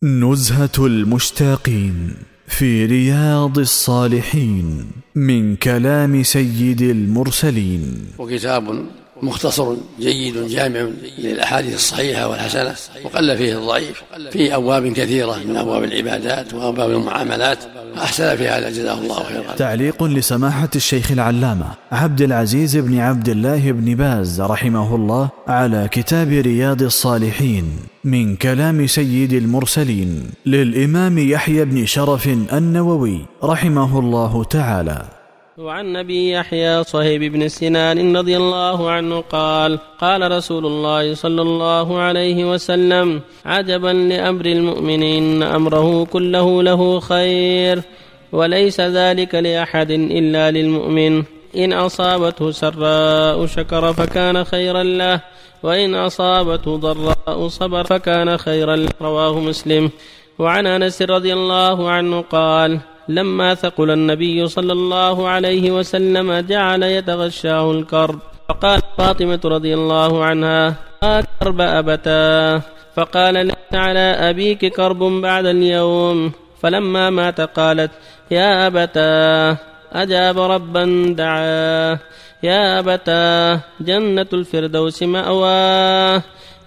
نزهة المشتاقين في رياض الصالحين من كلام سيد المرسلين. وكتاب مختصر جيد جامع للأحاديث الصحيحة والحسنة، وقل فيه الضعيف، فيه أبواب كثيرة من أبواب العبادات وأبواب المعاملات، أحسن في هذا جزاه الله خيرا. تعليق لسماحة الشيخ العلامة عبد العزيز بن عبد الله بن باز رحمه الله على كتاب رياض الصالحين من كلام سيد المرسلين للإمام يحيى بن شرف النووي رحمه الله تعالى. وعن أبي يحيى صهيب بن سنان رضي الله عنه قال: قال رسول الله صلى الله عليه وسلم: عجبا لأمر المؤمن إن أمره كله له خير، وليس ذلك لأحد إلا للمؤمن، إن أصابته سراء شكر فكان خيرا له، وإن أصابته ضراء صبر فكان خيرا له. رواه مسلم. وعن أنس رضي الله عنه قال: لما ثقل النبي صلى الله عليه وسلم جعل يتغشاه الكرب، فقال فاطمة رضي الله عنها: كرب أبتاه، فقال: ليس على أبيك كرب بعد اليوم. فلما مات قالت: يا أبتاه، أجاب ربا دعاه، يا أبتاه جنة الفردوس مأواه،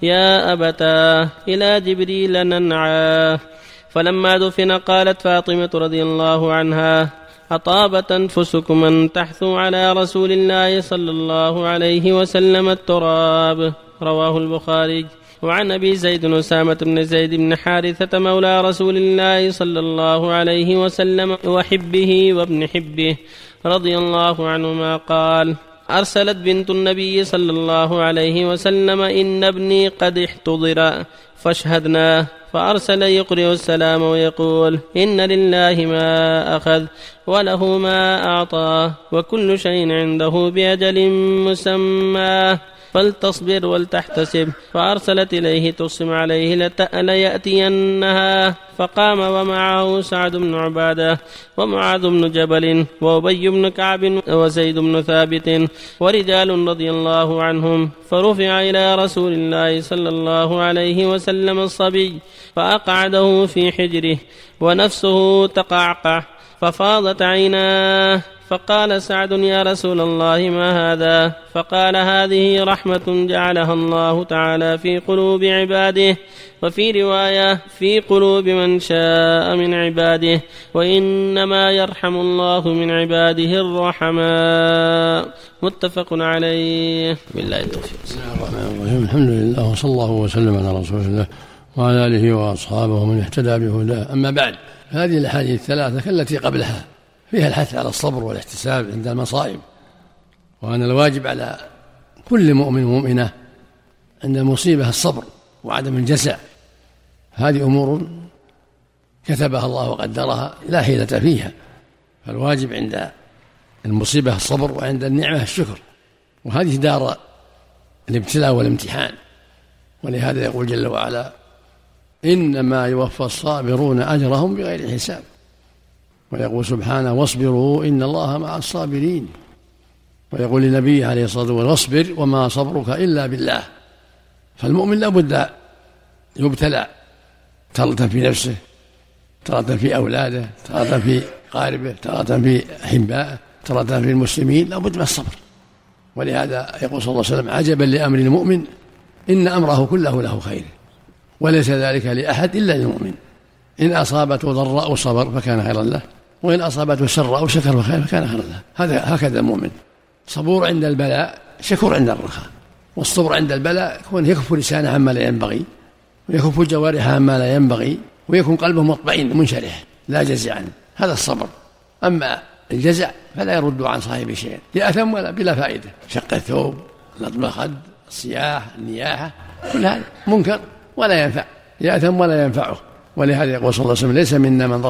يا أبتاه إلى جبريل ننعاه. فلما دفن قالت فاطمة رضي الله عنها: أطابت أنفسكم أن تحثوا على رسول الله صلى الله عليه وسلم التراب. رواه البخاري. وعن أبي زيد أسامة بن زيد بن حارثة مولى رسول الله صلى الله عليه وسلم وحبه وابن حبه رضي الله عنهما قال: أرسلت بنت النبي صلى الله عليه وسلم: إن ابني قد احتضر فاشهدناه. فأرسل يقرئ السلام ويقول: إن لله ما أخذ وله ما أعطى وكل شيء عنده بأجل مسمى، فلتصبر ولتحتسب. فأرسلت إليه تقسم عليه ليأتينها، فقام ومعه سعد بن عبادة ومعاذ بن جبل وأبي بن كعب وزيد بن ثابت ورجال رضي الله عنهم، فرفع إلى رسول الله صلى الله عليه وسلم الصبي، فأقعده في حجره ونفسه تقعقع، ففاضت عيناه، فقال سعد: يا رسول الله ما هذا؟ فقال: هذه رحمة جعلها الله تعالى في قلوب عباده، وفي رواية في قلوب من شاء من عباده، وإنما يرحم الله من عباده الرحماء. متفق عليه. بالله التوفيق. بسم الله الرحمن الرحيم. الحمد لله وصلى الله وسلم على رسول الله وعلى آله وأصحابه من اهتدى بهداه. أما بعد، هذه الأحاديث الثلاثة كالتي قبلها فيها الحث على الصبر والاحتساب عند المصائب، وأن الواجب على كل مؤمن ومؤمنة عند المصيبة الصبر وعدم الجزع. هذه أمور كتبها الله وقدرها لا حيلة فيها، فالواجب عند المصيبة الصبر وعند النعمة الشكر، وهذه دار الابتلاء والامتحان. ولهذا يقول جل وعلا: إنما يوفى الصابرون أجرهم بغير حساب. ويقول سبحانه: واصبروا إن الله مع الصابرين. ويقول لنبيه عليه الصلاة والسلام: واصبر وما صبرك إلا بالله. فالمؤمن لابد يبتلى تارة في نفسه، تارة في أولاده، تارة في قاربه، تارة في أحبائه، تارة في المسلمين، لابد من الصبر. ولهذا يقول صلى الله عليه وسلم: عجبا لأمر المؤمن إن أمره كله له خير، وليس ذلك لأحد إلا للمؤمن، إن أصابته ضراء صبر فكان خيرا له، وإن أصابته سراء شكر فكان خيرا له. هكذا المؤمن، صبور عند البلاء، شكور عند الرخاء. والصبر عند البلاء يكون يكف لسانه عما لا ينبغي، ويكف جوارحه عما لا ينبغي، ويكون قلبه مطمئن منشرح لا جزعا. هذا الصبر. أما الجزع فلا يرد عن صاحبه شيئا، يأثم ولا بلا فائدة. شق الثوب، لطم الخد، الصياح، النياحة، كل هذا منكر ولا ينفع، يأثم ولا ينفعه. ولهذا يقول صلى الله عليه وسلم: ليس منا من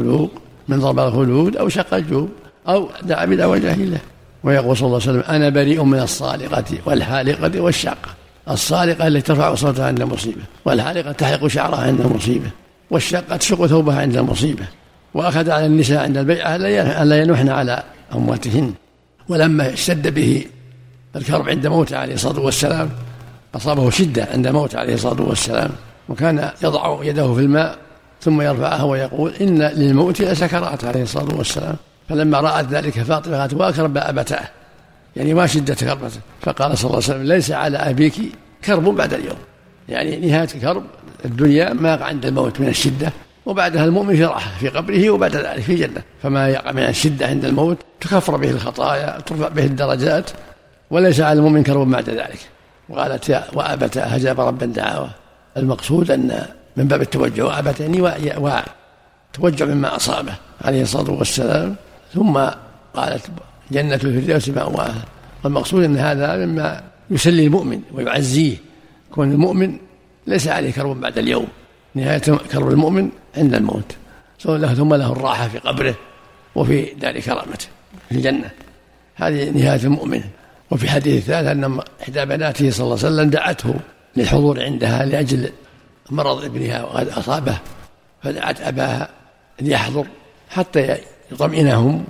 ضرب الخدود أو شق الجيوب أو دعا بدعوى الجاهلية. ويقول صلى الله عليه وسلم: أنا بريء من الصالقة والحالقة والشاقة. الصالقة التي ترفع صوتها عند المصيبة، والحالقة تحلق شعرها عند المصيبة، والشاقة تشق ثوبها عند المصيبة. وأخذ على النساء عند البيعة ألا ينوحن على أمواتهن. ولما اشتد به الكرب عند موته عليه الصلاة والسلام، أصابه شدة عند موته عليه الصلاة والسلام، وكان يضع يده في الماء ثم يرفعها ويقول إن للموت لسكرات عليه الصلاة والسلام. فلما رأت ذلك فاطمة قالت وأكرب أبتاه، يعني ما شدة كربته، فقال صلى الله عليه وسلم ليس على أبيك كرب بعد اليوم، يعني نهاية كرب الدنيا ما عند الموت من الشدة، وبعدها المؤمن في راحة في قبره، وبعد ذلك في جنة. فما يقع من الشدة عند الموت تكفر به الخطايا، ترفع به الدرجات، وليس على المؤمن كرب بعد ذلك. وقالت يا وأبتاه هجاب ربا دعاوه. المقصود أن من باب التوجع، وأبتاه يعني توجع مما أصابه عليه الصلاة والسلام. ثم قالت جنة الفردوس مأواها. والمقصود أن هذا مما يسلي المؤمن ويعزيه، كون المؤمن ليس عليه كرب بعد اليوم، نهاية كرب المؤمن عند الموت، ثم له الراحة في قبره وفي دار كرامته في الجنة. هذه نهاية المؤمن. وفي حديث ثالث أن إحدى بناته صلى الله عليه وسلم دعته للحضور عندها لأجل مرض ابنها وقد أصابه، فدعت أباها ليحضر حتى يطمئنهم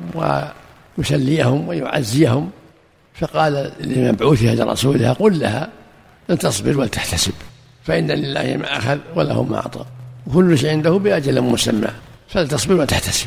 ويسليهم ويعزيهم. فقال لمبعوثها لرسولها قل لها أن تصبر ولتحتسب، فإن لله ما أخذ وله ما أعطى وكل شيء عنده بأجل مسمى، فلتصبر وتحتسب.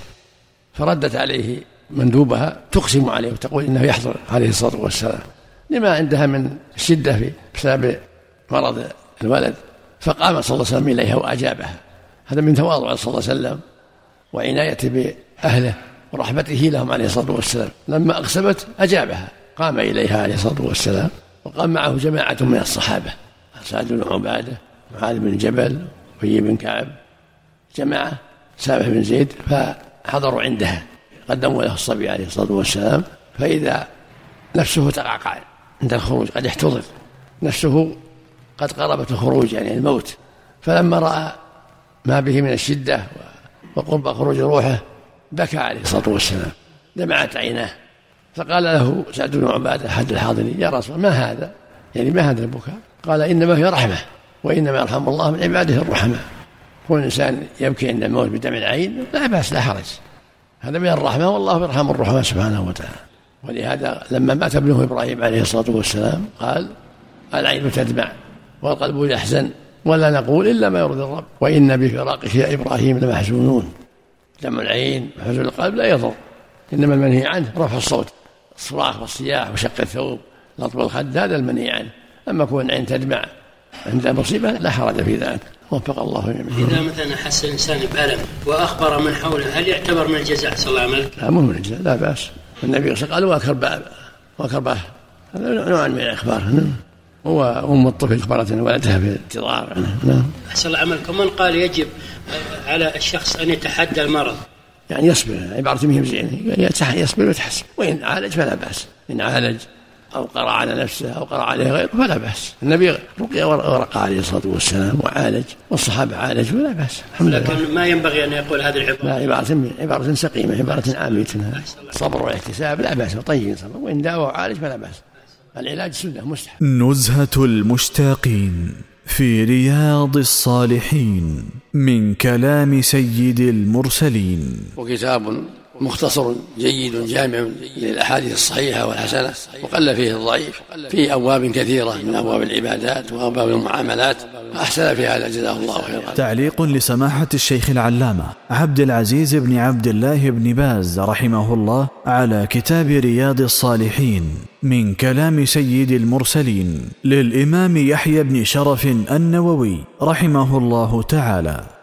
فردت عليه مندوبها تقسم عليه وتقول إنه يحضر عليه الصلاة والسلام لما عندها من الشدة بسبب مرض الولد. فقام صلى الله عليه وسلم إليها وأجابها. هذا من تواضع صلى الله عليه وسلم وعنايته بأهله ورحمته لهم عليه الصلاة والسلام. لما أقسمت أجابها، قام إليها عليه الصلاة والسلام، وقام معه جماعة من الصحابة، سعد بن عبادة، معاذ بن جبل، أبي بن كعب، جماعة، سامح بن زيد، فحضروا عندها قدموا له الصبي عليه الصلاة والسلام. فإذا نفسه تقعقع عند الخروج، قد احتضر نفسه، قد قربت الخروج يعني الموت. فلما رأى ما به من الشدة وقرب خروج روحه بكى عليه الصلاة والسلام، دمعت عيناه. فقال له سعد بن عبادة أحد الحاضرين يا رسول ما هذا، يعني ما هذا البكاء؟ قال إنما هي رحمة، وإنما يرحم الله من عباده الرحماء. كل إنسان يبكي عند الموت بدمع العين لا بأس لا حرج، هذا من الرحمة، والله يرحم الرحماء سبحانه وتعالى. ولهذا لما مات ابنه إبراهيم عليه الصلاة والسلام قال العين تدمع والقلب يحزن ولا نقول إلا ما يرضي الرب وإن بفراقك يا إبراهيم لمحزونون. دمع العين وحزن القلب لا يضر، إنما المنهي عنه رفع الصوت، الصراخ والصياح وشق الثوب لطم الخد، هذا المنهي عنه. أما كون العين تدمع عند مصيبة لا حرج في ذلك، وفق الله جميعا. إذا مثلا حس الإنسان بألم وأخبر من حوله هل يعتبر من الجزاء صلى الله عليه وسلم؟ لا مو من الجزاء، لا بأس. النبي قال وأكربه، هذا نوع من الإخبار. هو أم الطفل أخبرت أن ولدها بانتظار. أحسن الله عملكم. من قال يجب على الشخص أن يتحدى المرض؟ يعني يصبر، عبارة مهم زين، يصبر ويتحسب، وإن عالج فلا بأس، إن عالج أو قرأ على نفسه أو قرأ عليه غيره فلا بأس. النبي رقي ورقى عليه الصلاة والسلام وعالج، والصحابة عالجوا ولا بأس. لكن ما ينبغي أن يقول هذه العبارة، لا عبارة سقيمة، عبارة عامة، صبر واحتساب لا بأس، طيب صبر، وإن داوى وعالج فلا بأس. العلاج سنة مستحب. نزهة المشتاقين في رياض الصالحين من كلام سيد المرسلين. وكتاب مختصر جيد جامع للأحاديث الصحيحة والحسنة، وقل فيه الضعيف، في أبواب كثيرة من أبواب العبادات وأبواب المعاملات، أحسن في هذا جزاه الله خيرا. تعليق لسماحة الشيخ العلامة عبد العزيز بن عبد الله بن باز رحمه الله على كتاب رياض الصالحين من كلام سيد المرسلين للإمام يحيى بن شرف النووي رحمه الله تعالى.